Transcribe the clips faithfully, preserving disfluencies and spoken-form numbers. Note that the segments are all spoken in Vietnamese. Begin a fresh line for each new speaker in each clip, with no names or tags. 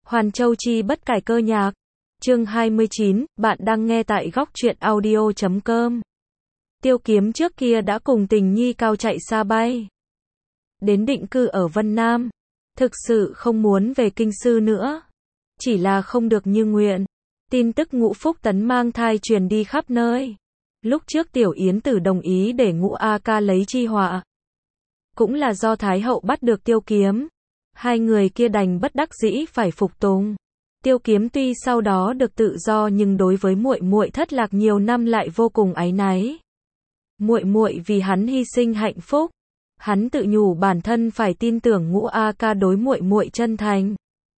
Hoàn Châu Chi bất cải cơ nhạc. Chương hai mươi chín, bạn đang nghe tại góc truyện audio chấm com. Tiêu Kiếm trước kia đã cùng Tình Nhi cao chạy xa bay. Đến định cư ở Vân Nam. Thực sự không muốn về kinh sư nữa. Chỉ là không được như nguyện. Tin tức Ngũ Phúc Tấn mang thai truyền đi khắp nơi. Lúc trước Tiểu Yến Tử đồng ý để Ngũ A Ca lấy chi họa. Cũng là do Thái Hậu bắt được Tiêu Kiếm. Hai người kia đành bất đắc dĩ phải phục tùng. Tiêu Kiếm tuy sau đó được tự do nhưng đối với muội muội thất lạc nhiều năm lại vô cùng áy náy. Muội muội vì hắn hy sinh hạnh phúc, hắn tự nhủ bản thân phải tin tưởng Ngũ A Ca đối muội muội chân thành,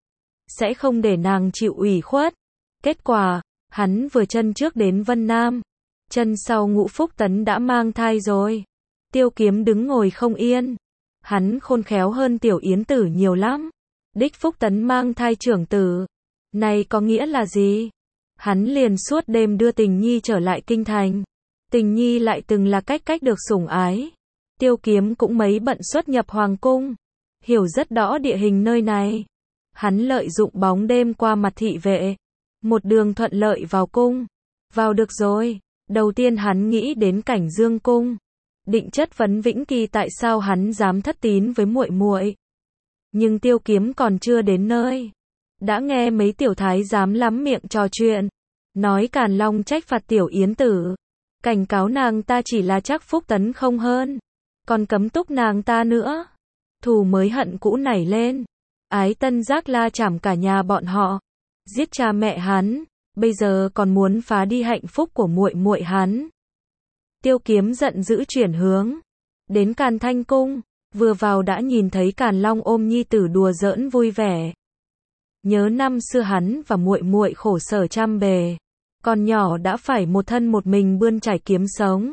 sẽ không để nàng chịu ủy khuất. Kết quả, hắn vừa chân trước đến Vân Nam, chân sau Ngũ Phúc Tấn đã mang thai rồi. Tiêu Kiếm đứng ngồi không yên. Hắn khôn khéo hơn Tiểu Yến Tử nhiều lắm. Đích Phúc Tấn mang thai trưởng tử. Này có nghĩa là gì? Hắn liền suốt đêm đưa Tình Nhi trở lại kinh thành. Tình Nhi lại từng là cách cách được sủng ái. Tiêu Kiếm cũng mấy bận xuất nhập hoàng cung. Hiểu rất rõ địa hình nơi này. Hắn lợi dụng bóng đêm qua mặt thị vệ. Một đường thuận lợi vào cung. Vào được rồi. Đầu tiên hắn nghĩ đến Cảnh Dương cung. Định chất vấn Vĩnh Kỳ tại sao hắn dám thất tín với muội muội. Nhưng Tiêu Kiếm còn chưa đến nơi, đã nghe mấy tiểu thái giám lắm miệng trò chuyện, nói Càn Long trách phạt Tiểu Yến Tử, cảnh cáo nàng ta chỉ là chắc Phúc Tấn không hơn, còn cấm túc nàng ta nữa. Thù mới hận cũ nảy lên, Ái Tân Giác la chảm cả nhà bọn họ, giết cha mẹ hắn, bây giờ còn muốn phá đi hạnh phúc của muội muội hắn. Tiêu Kiếm giận dữ chuyển hướng đến Càn Thanh cung, vừa vào đã nhìn thấy Càn Long ôm nhi tử đùa giỡn vui vẻ. Nhớ năm xưa hắn và muội muội khổ sở trăm bề, còn nhỏ đã phải một thân một mình bươn trải kiếm sống.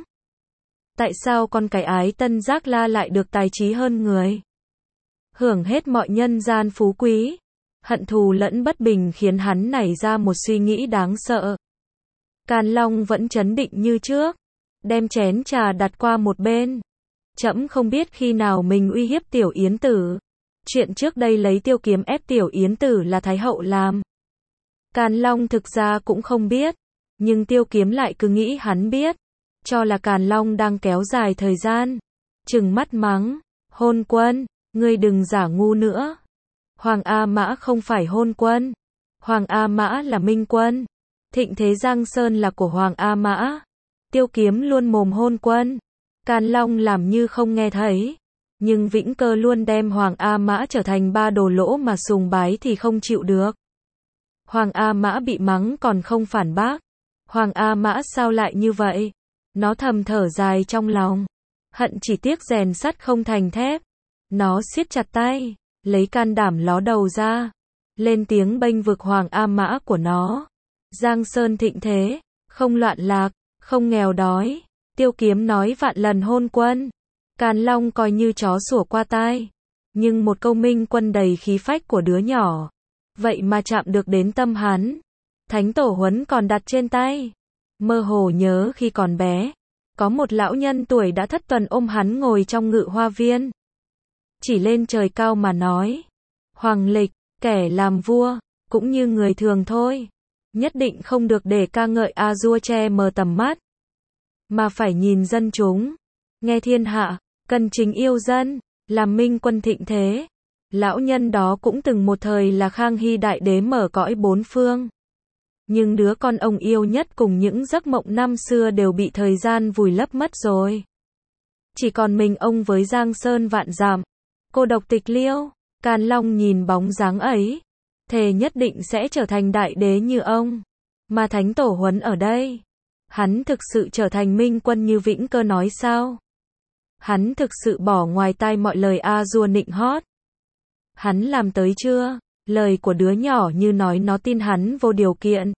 Tại sao con cái Ái Tân Giác la lại được tài trí hơn người, hưởng hết mọi nhân gian phú quý? Hận thù lẫn bất bình khiến hắn nảy ra một suy nghĩ đáng sợ. Càn Long vẫn trấn định như trước, đem chén trà đặt qua một bên. Trẫm không biết khi nào mình uy hiếp Tiểu Yến Tử. Chuyện trước đây lấy Tiêu Kiếm ép Tiểu Yến Tử là Thái Hậu làm. Càn Long thực ra cũng không biết, nhưng Tiêu Kiếm lại cứ nghĩ hắn biết, cho là Càn Long đang kéo dài thời gian. Trừng mắt mắng, hôn quân, ngươi đừng giả ngu nữa. Hoàng A Mã không phải hôn quân. Hoàng A Mã là minh quân. Thịnh thế Giang Sơn là của Hoàng A Mã. Tiêu Kiếm luôn mồm hôn quân. Càn Long làm như không nghe thấy. Nhưng Vĩnh Cơ luôn đem Hoàng A Mã trở thành ba đồ lỗ mà sùng bái thì không chịu được. Hoàng A Mã bị mắng còn không phản bác. Hoàng A Mã sao lại như vậy? Nó thầm thở dài trong lòng. Hận chỉ tiếc rèn sắt không thành thép. Nó siết chặt tay, lấy can đảm ló đầu ra, lên tiếng bênh vực Hoàng A Mã của nó. Giang Sơn thịnh thế, không loạn lạc, không nghèo đói. Tiêu Kiếm nói vạn lần hôn quân. Càn Long coi như chó sủa qua tai. Nhưng một câu minh quân đầy khí phách của đứa nhỏ, vậy mà chạm được đến tâm hắn. Thánh tổ huấn còn đặt trên tay. Mơ hồ nhớ khi còn bé, có một lão nhân tuổi đã thất tuần ôm hắn ngồi trong ngự hoa viên. Chỉ lên trời cao mà nói, Hoàng lịch, kẻ làm vua, cũng như người thường thôi. Nhất định không được để ca ngợi a dua che mờ tầm mắt, mà phải nhìn dân chúng, nghe thiên hạ, cần chính yêu dân, làm minh quân thịnh thế. Lão nhân đó cũng từng một thời là Khang Hy đại đế mở cõi bốn phương. Nhưng đứa con ông yêu nhất cùng những giấc mộng năm xưa đều bị thời gian vùi lấp mất rồi. Chỉ còn mình ông với Giang Sơn vạn dặm, cô độc tịch liêu. Càn Long nhìn bóng dáng ấy, thề nhất định sẽ trở thành đại đế như ông. Mà Thánh tổ huấn ở đây, hắn thực sự trở thành minh quân như Vĩnh Cơ nói sao? Hắn thực sự bỏ ngoài tai mọi lời a dua nịnh hót. Hắn làm tới chưa? Lời của đứa nhỏ như nói nó tin hắn vô điều kiện.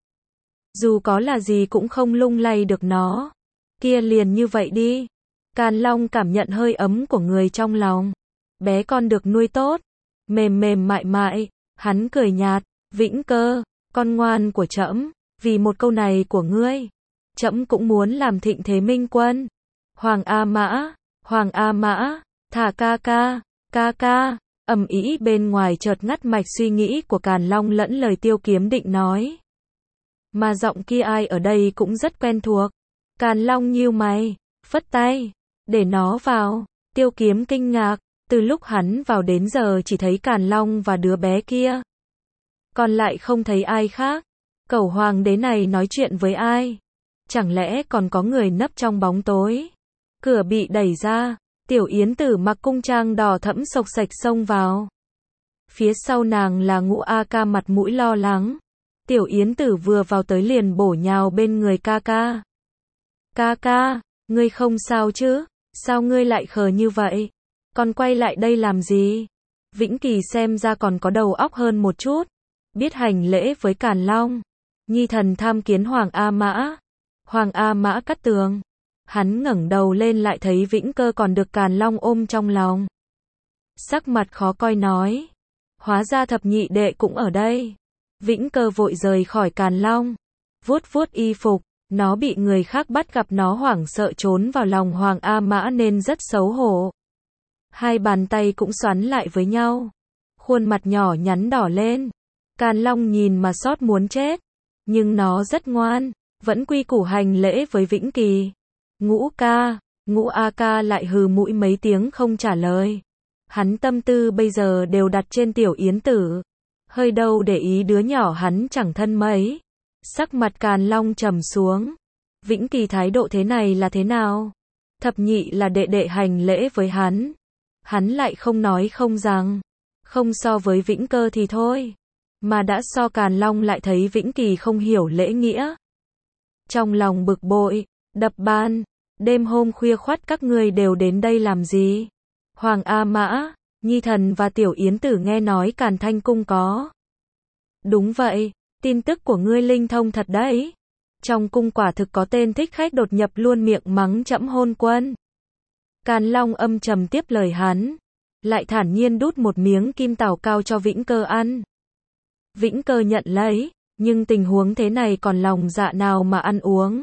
Dù có là gì cũng không lung lay được nó. Kia liền như vậy đi. Càn Long cảm nhận hơi ấm của người trong lòng. Bé con được nuôi tốt, mềm mềm mại mại. Hắn cười nhạt, Vĩnh Cơ, con ngoan của trẫm, vì một câu này của ngươi, trẫm cũng muốn làm thịnh thế minh quân. Hoàng A Mã, Hoàng A Mã, thả ca ca, ca ca. Ầm ĩ bên ngoài chợt ngắt mạch suy nghĩ của Càn Long lẫn lời Tiêu Kiếm định nói. Mà giọng kia ai ở đây cũng rất quen thuộc. Càn Long nhíu mày, phất tay, để nó vào. Tiêu Kiếm kinh ngạc, từ lúc hắn vào đến giờ chỉ thấy Càn Long và đứa bé kia. Còn lại không thấy ai khác. Cẩu hoàng đế này nói chuyện với ai? Chẳng lẽ còn có người nấp trong bóng tối? Cửa bị đẩy ra, Tiểu Yến Tử mặc cung trang đỏ thẫm xộc xạch xông vào. Phía sau nàng là Ngũ A Ca mặt mũi lo lắng. Tiểu Yến Tử vừa vào tới liền bổ nhào bên người ca ca. Ca ca, ngươi không sao chứ? Sao ngươi lại khờ như vậy? Còn quay lại đây làm gì? Vĩnh Kỳ xem ra còn có đầu óc hơn một chút. Biết hành lễ với Càn Long. Nhi thần tham kiến Hoàng A Mã. Hoàng A Mã cắt tường. Hắn ngẩng đầu lên lại thấy Vĩnh Cơ còn được Càn Long ôm trong lòng. Sắc mặt khó coi nói. Hóa ra thập nhị đệ cũng ở đây. Vĩnh Cơ vội rời khỏi Càn Long. Vuốt vuốt y phục. Nó bị người khác bắt gặp nó hoảng sợ trốn vào lòng Hoàng A Mã nên rất xấu hổ. Hai bàn tay cũng xoắn lại với nhau. Khuôn mặt nhỏ nhắn đỏ lên. Càn Long nhìn mà xót muốn chết. Nhưng nó rất ngoan. Vẫn quy củ hành lễ với Vĩnh Kỳ. Ngũ ca, Ngũ A Ca lại hừ mũi mấy tiếng không trả lời. Hắn tâm tư bây giờ đều đặt trên Tiểu Yến Tử. Hơi đâu để ý đứa nhỏ hắn chẳng thân mấy. Sắc mặt Càn Long trầm xuống. Vĩnh Kỳ thái độ thế này là thế nào? Thập nhị là đệ đệ hành lễ với hắn. Hắn lại không nói không rằng. Không so với Vĩnh Cơ thì thôi. Mà đã so Càn Long lại thấy Vĩnh Kỳ không hiểu lễ nghĩa. Trong lòng bực bội, đập bàn. Đêm hôm khuya khoắt các ngươi đều đến đây làm gì? Hoàng A Mã, Nhi thần và Tiểu Yến Tử nghe nói Càn Thanh Cung có. Đúng vậy, tin tức của ngươi linh thông thật đấy. Trong cung quả thực có tên thích khách đột nhập luôn miệng mắng trẫm hôn quân. Càn Long âm trầm tiếp lời hắn. Lại thản nhiên đút một miếng kim tảo cao cho Vĩnh Cơ ăn. Vĩnh Cơ nhận lấy, nhưng tình huống thế này còn lòng dạ nào mà ăn uống.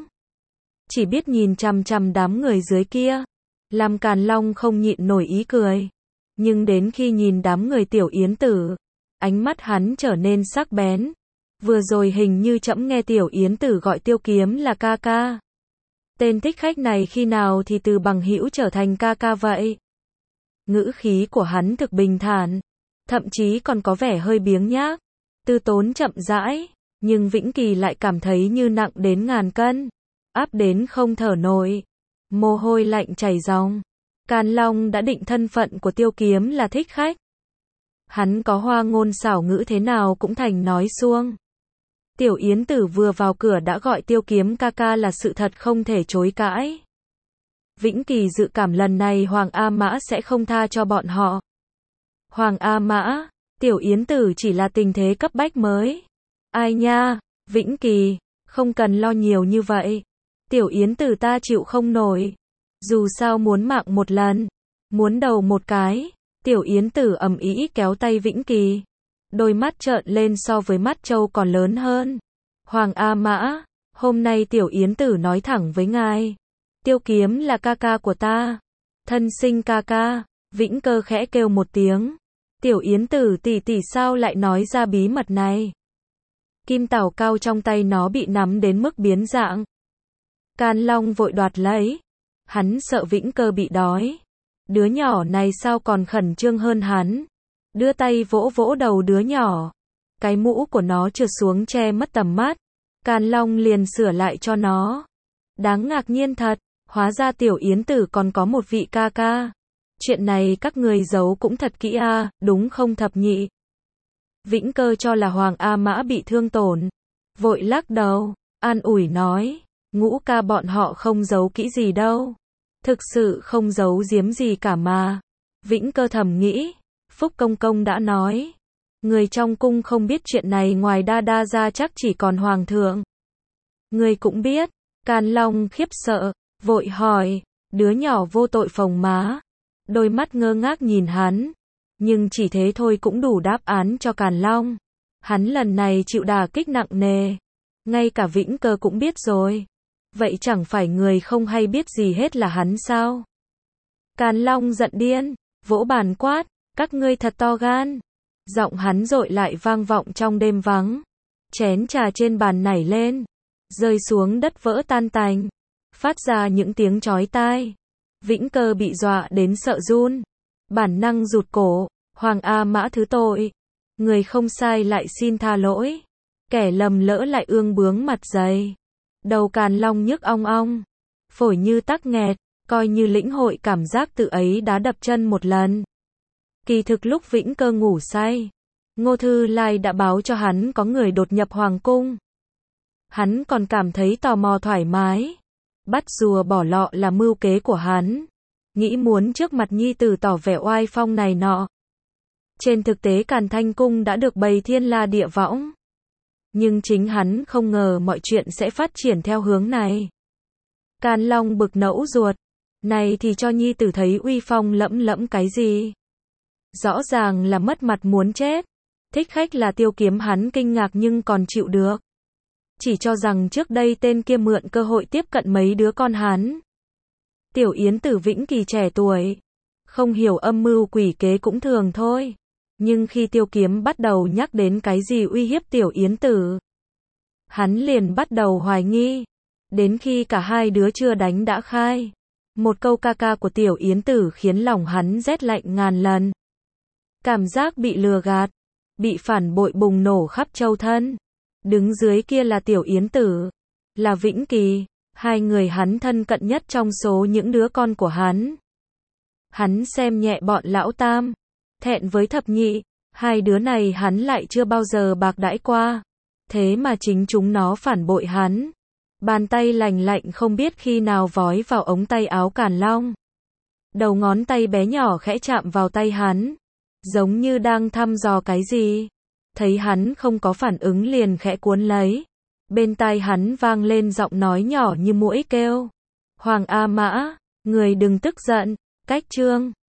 Chỉ biết nhìn chằm chằm đám người dưới kia. Làm Càn Long không nhịn nổi ý cười. Nhưng đến khi nhìn đám người Tiểu Yến Tử, ánh mắt hắn trở nên sắc bén. Vừa rồi hình như trẫm nghe Tiểu Yến Tử gọi Tiêu Kiếm là ca ca. Tên thích khách này khi nào thì từ bằng hữu trở thành ca ca vậy? Ngữ khí của hắn thực bình thản, thậm chí còn có vẻ hơi biếng nhác, từ tốn chậm rãi, nhưng Vĩnh Kỳ lại cảm thấy như nặng đến ngàn cân, áp đến không thở nổi. Mồ hôi lạnh chảy ròng. Càn Long đã định thân phận của Tiêu Kiếm là thích khách. Hắn có hoa ngôn xảo ngữ thế nào cũng thành nói suông. Tiểu Yến Tử vừa vào cửa đã gọi Tiêu Kiếm ca ca là sự thật không thể chối cãi. Vĩnh Kỳ dự cảm lần này Hoàng A Mã sẽ không tha cho bọn họ. Hoàng A Mã, Tiểu Yến Tử chỉ là tình thế cấp bách mới. Ai nha, Vĩnh Kỳ, không cần lo nhiều như vậy. Tiểu Yến Tử ta chịu không nổi. Dù sao muốn mạng một lần, muốn đầu một cái. Tiểu Yến Tử ầm ĩ kéo tay Vĩnh Kỳ. Đôi mắt trợn lên so với mắt trâu còn lớn hơn. Hoàng A Mã, hôm nay Tiểu Yến Tử nói thẳng với ngài. Tiêu Kiếm là ca ca của ta. Thân sinh ca ca. Vĩnh Cơ khẽ kêu một tiếng. Tiểu Yến Tử tỷ tỷ sao lại nói ra bí mật này? Kim tảo cao trong tay nó bị nắm đến mức biến dạng. Càn Long vội đoạt lấy. Hắn sợ Vĩnh Cơ bị đói. Đứa nhỏ này sao còn khẩn trương hơn hắn. Đưa tay vỗ vỗ đầu đứa nhỏ. Cái mũ của nó trượt xuống che mất tầm mắt. Càn Long liền sửa lại cho nó. Đáng ngạc nhiên thật, hóa ra Tiểu Yến Tử còn có một vị ca ca. Chuyện này các người giấu cũng thật kỹ a, đúng không thập nhị? Vĩnh Cơ cho là Hoàng A Mã bị thương tổn. Vội lắc đầu, an ủi nói. Ngũ ca bọn họ không giấu kỹ gì đâu. Thực sự không giấu giếm gì cả mà. Vĩnh Cơ thầm nghĩ. Phúc Công Công đã nói. Người trong cung không biết chuyện này ngoài đa đa ra chắc chỉ còn Hoàng thượng. Người cũng biết. Càn Long khiếp sợ, vội hỏi. Đứa nhỏ vô tội phồng má. Đôi mắt ngơ ngác nhìn hắn. Nhưng chỉ thế thôi cũng đủ đáp án cho Càn Long. Hắn lần này chịu đả kích nặng nề. Ngay cả Vĩnh Cơ cũng biết rồi. Vậy chẳng phải người không hay biết gì hết là hắn sao? Càn Long giận điên, vỗ bàn quát. Các ngươi thật to gan. Giọng hắn dội lại vang vọng trong đêm vắng. Chén trà trên bàn nảy lên, rơi xuống đất vỡ tan tành, phát ra những tiếng chói tai. Vĩnh Cơ bị dọa đến sợ run, bản năng rụt cổ. Hoàng A Mã thứ tội, người không sai lại xin tha lỗi, kẻ lầm lỡ lại ương bướng mặt dày. Đầu Càn Long nhức ong ong, phổi như tắc nghẹt, coi như lĩnh hội cảm giác tự ấy đã đập chân một lần. Kỳ thực lúc Vĩnh Cơ ngủ say, Ngô Thư Lai đã báo cho hắn có người đột nhập hoàng cung. Hắn còn cảm thấy tò mò thoải mái. Bắt rùa bỏ lọ là mưu kế của hắn, nghĩ muốn trước mặt nhi tử tỏ vẻ oai phong này nọ. Trên thực tế Càn Thanh Cung đã được bày thiên la địa võng. Nhưng chính hắn không ngờ mọi chuyện sẽ phát triển theo hướng này. Càn Long bực nẫu ruột, này thì cho nhi tử thấy uy phong lẫm lẫm cái gì. Rõ ràng là mất mặt muốn chết. Thích khách là Tiêu Kiếm hắn kinh ngạc nhưng còn chịu được. Chỉ cho rằng trước đây tên kia mượn cơ hội tiếp cận mấy đứa con hắn. Tiểu Yến Tử Vĩnh Kỳ trẻ tuổi, không hiểu âm mưu quỷ kế cũng thường thôi. Nhưng khi Tiêu Kiếm bắt đầu nhắc đến cái gì uy hiếp Tiểu Yến Tử, hắn liền bắt đầu hoài nghi. Đến khi cả hai đứa chưa đánh đã khai. Một câu ca ca của Tiểu Yến Tử khiến lòng hắn rét lạnh ngàn lần. Cảm giác bị lừa gạt, bị phản bội bùng nổ khắp châu thân. Đứng dưới kia là Tiểu Yến Tử, là Vĩnh Kỳ, hai người hắn thân cận nhất trong số những đứa con của hắn. Hắn xem nhẹ bọn lão tam, thẹn với thập nhị, hai đứa này hắn lại chưa bao giờ bạc đãi qua. Thế mà chính chúng nó phản bội hắn. Bàn tay lành lạnh không biết khi nào vói vào ống tay áo Càn Long. Đầu ngón tay bé nhỏ khẽ chạm vào tay hắn, giống như đang thăm dò cái gì. Thấy hắn không có phản ứng liền khẽ cuốn lấy. Bên tai hắn vang lên giọng nói nhỏ như muỗi kêu. Hoàng A Mã, người đừng tức giận, cách chương.